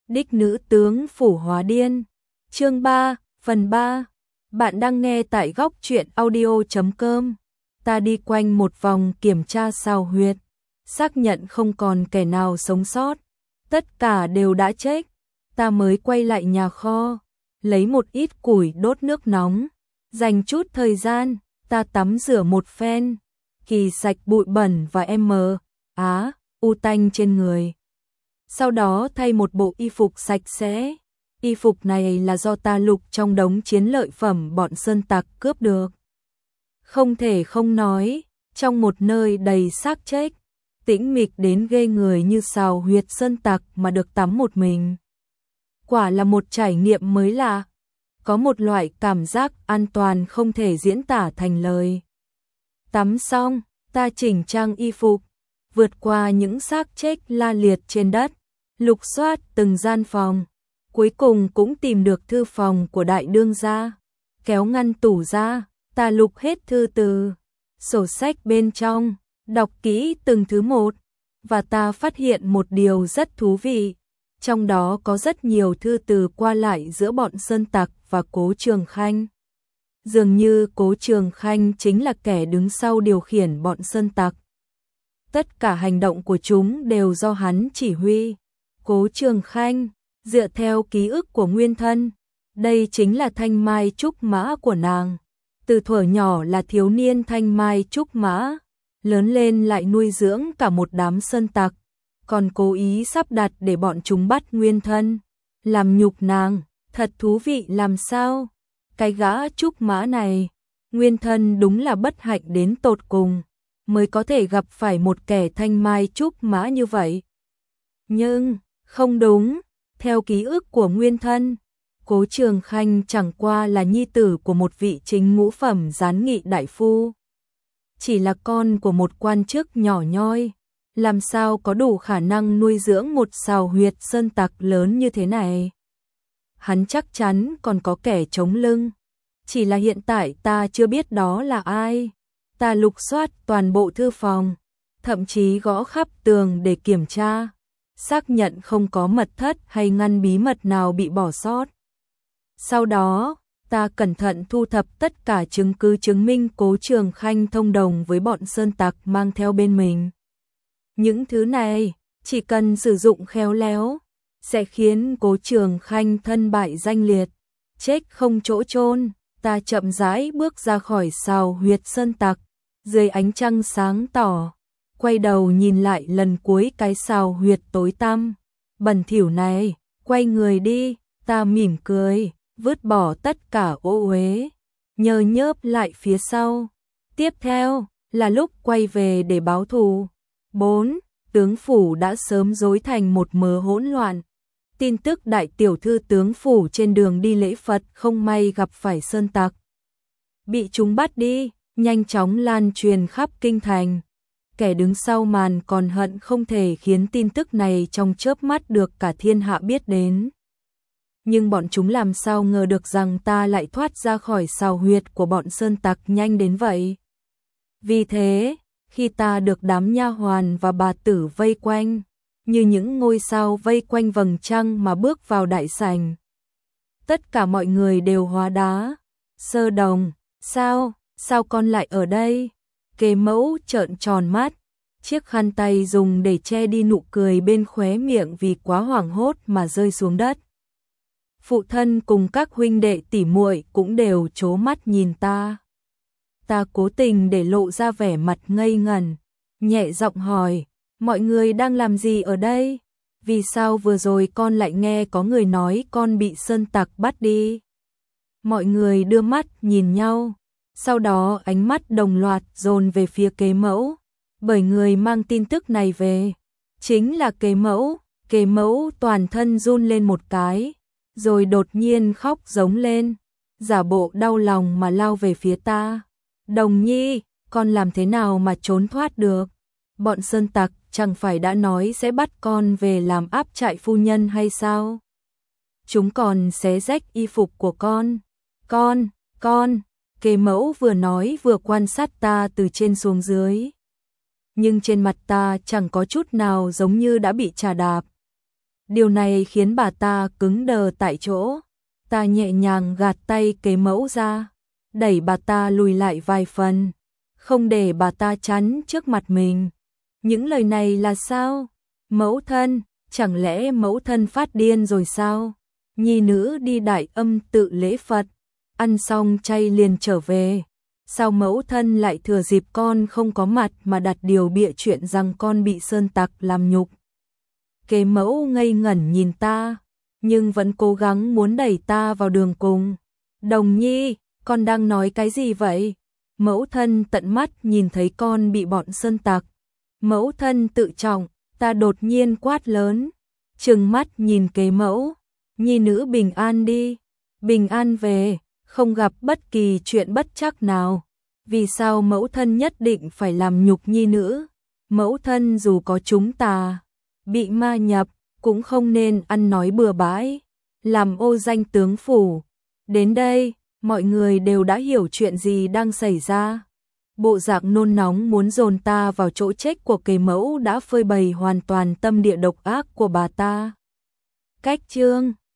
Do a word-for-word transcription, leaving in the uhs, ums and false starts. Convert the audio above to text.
Đích nữ tướng phủ hóa điên. Chương ba, phần ba. Bạn đang nghe tại góc truyện audio chấm com. Ta đi quanh một vòng kiểm tra sào huyệt, xác nhận không còn kẻ nào sống sót, tất cả đều đã chết. Ta mới quay lại nhà kho, lấy một ít củi đốt nước nóng, dành chút thời gian, ta tắm rửa một phen, kỳ sạch bụi bẩn và em á, u tanh trên người. Sau đó thay một bộ y phục sạch sẽ. Y phục này là do ta lục trong đống chiến lợi phẩm bọn sơn tặc cướp được. Không thể không nói, trong một nơi đầy xác chết, tĩnh mịch đến ghê người như sào huyệt sơn tặc mà được tắm một mình. Quả là một trải nghiệm mới lạ, có một loại cảm giác an toàn không thể diễn tả thành lời. Tắm xong, ta chỉnh trang y phục, vượt qua những xác chết la liệt trên đất, lục soát từng gian phòng, cuối cùng cũng tìm được thư phòng của đại đương gia. Kéo ngăn tủ ra, ta lục hết thư từ, sổ sách bên trong, đọc kỹ từng thứ một, và ta phát hiện một điều rất thú vị. Trong đó có rất nhiều thư từ qua lại giữa bọn sơn tặc và Cố Trường Khanh. Dường như Cố Trường Khanh chính là kẻ đứng sau điều khiển bọn sơn tặc. Tất cả hành động của chúng đều do hắn chỉ huy. Cố Trường Khanh, dựa theo ký ức của nguyên thân, đây chính là thanh mai trúc mã của nàng. Từ thuở nhỏ là thiếu niên thanh mai trúc mã, lớn lên lại nuôi dưỡng cả một đám sơn tặc, còn cố ý sắp đặt để bọn chúng bắt nguyên thân, làm nhục nàng, thật thú vị làm sao. Cái gã trúc mã này, nguyên thân đúng là bất hạnh đến tột cùng, mới có thể gặp phải một kẻ thanh mai trúc mã như vậy. Nhưng, không đúng, theo ký ức của nguyên thân, Cố Trường Khanh chẳng qua là nhi tử của một vị chính ngũ phẩm gián nghị đại phu. Chỉ là con của một quan chức nhỏ nhoi, làm sao có đủ khả năng nuôi dưỡng một sào huyệt sơn tặc lớn như thế này. Hắn chắc chắn còn có kẻ chống lưng, chỉ là hiện tại ta chưa biết đó là ai. Ta lục soát toàn bộ thư phòng, thậm chí gõ khắp tường để kiểm tra, xác nhận không có mật thất hay ngăn bí mật nào bị bỏ sót. Sau đó, ta cẩn thận thu thập tất cả chứng cứ chứng minh Cố Trường Khanh thông đồng với bọn sơn tặc mang theo bên mình. Những thứ này, chỉ cần sử dụng khéo léo, sẽ khiến Cố Trường Khanh thân bại danh liệt, chết không chỗ chôn. Ta chậm rãi bước ra khỏi sào huyệt sơn tặc, dưới ánh trăng sáng tỏ, quay đầu nhìn lại lần cuối cái sào huyệt tối tăm, bẩn thỉu này, quay người đi. Ta mỉm cười, vứt bỏ tất cả ô uế, nhờ nhớp lại phía sau. Tiếp theo, là lúc quay về để báo thù. bốn. Tướng phủ đã sớm rối thành một mớ hỗn loạn. Tin tức đại tiểu thư tướng phủ trên đường đi lễ Phật không may gặp phải sơn tặc, bị chúng bắt đi, nhanh chóng lan truyền khắp kinh thành. Kẻ đứng sau màn còn hận không thể khiến tin tức này trong chớp mắt được cả thiên hạ biết đến. Nhưng bọn chúng làm sao ngờ được rằng ta lại thoát ra khỏi sào huyệt của bọn sơn tặc nhanh đến vậy. Vì thế, khi ta được đám nha hoàn và bà tử vây quanh, như những ngôi sao vây quanh vầng trăng mà bước vào đại sảnh, tất cả mọi người đều hóa đá. Sơ Đồng, sao, sao con lại ở đây? Kế mẫu trợn tròn mắt, chiếc khăn tay dùng để che đi nụ cười bên khóe miệng vì quá hoảng hốt mà rơi xuống đất. Phụ thân cùng các huynh đệ tỉ muội cũng đều trố mắt nhìn ta. Ta cố tình để lộ ra vẻ mặt ngây ngẩn, nhẹ giọng hỏi, mọi người đang làm gì ở đây? Vì sao vừa rồi con lại nghe có người nói con bị sơn tặc bắt đi? Mọi người đưa mắt nhìn nhau, sau đó ánh mắt đồng loạt dồn về phía Kế mẫu, bởi người mang tin tức này về chính là Kế mẫu. Kế mẫu toàn thân run lên một cái, rồi đột nhiên khóc giống lên, giả bộ đau lòng mà lao về phía ta. Đồng nhi, con làm thế nào mà trốn thoát được? Bọn sơn tặc chẳng phải đã nói sẽ bắt con về làm áp trại phu nhân hay sao? Chúng còn xé rách y phục của con. Con, con, Kế mẫu vừa nói vừa quan sát ta từ trên xuống dưới. Nhưng trên mặt ta chẳng có chút nào giống như đã bị trà đạp. Điều này khiến bà ta cứng đờ tại chỗ. Ta nhẹ nhàng gạt tay Kế Mẫu ra, đẩy bà ta lùi lại vài phần, không để bà ta chắn trước mặt mình. Những lời này là sao? Mẫu thân, chẳng lẽ mẫu thân phát điên rồi sao? Nhi nữ đi Đại Âm tự lễ Phật, ăn xong chay liền trở về. Sao mẫu thân lại thừa dịp con không có mặt mà đặt điều bịa chuyện rằng con bị sơn tặc làm nhục? Kế Mẫu ngây ngẩn nhìn ta, nhưng vẫn cố gắng muốn đẩy ta vào đường cùng. Đồng Nhi, con đang nói cái gì vậy? Mẫu thân tận mắt nhìn thấy con bị bọn sơn tặc. Mẫu thân tự trọng, ta đột nhiên quát lớn, trừng mắt nhìn Kế Mẫu. Nhi nữ bình an đi, bình an về, không gặp bất kỳ chuyện bất trắc nào. Vì sao mẫu thân nhất định phải làm nhục nhi nữ? Mẫu thân dù có chúng ta bị ma nhập, cũng không nên ăn nói bừa bãi, làm ô danh tướng phủ. Đến đây, mọi người đều đã hiểu chuyện gì đang xảy ra. Bộ dạng nôn nóng muốn dồn ta vào chỗ chết của Kế Mẫu đã phơi bày hoàn toàn tâm địa độc ác của bà ta. Cách chương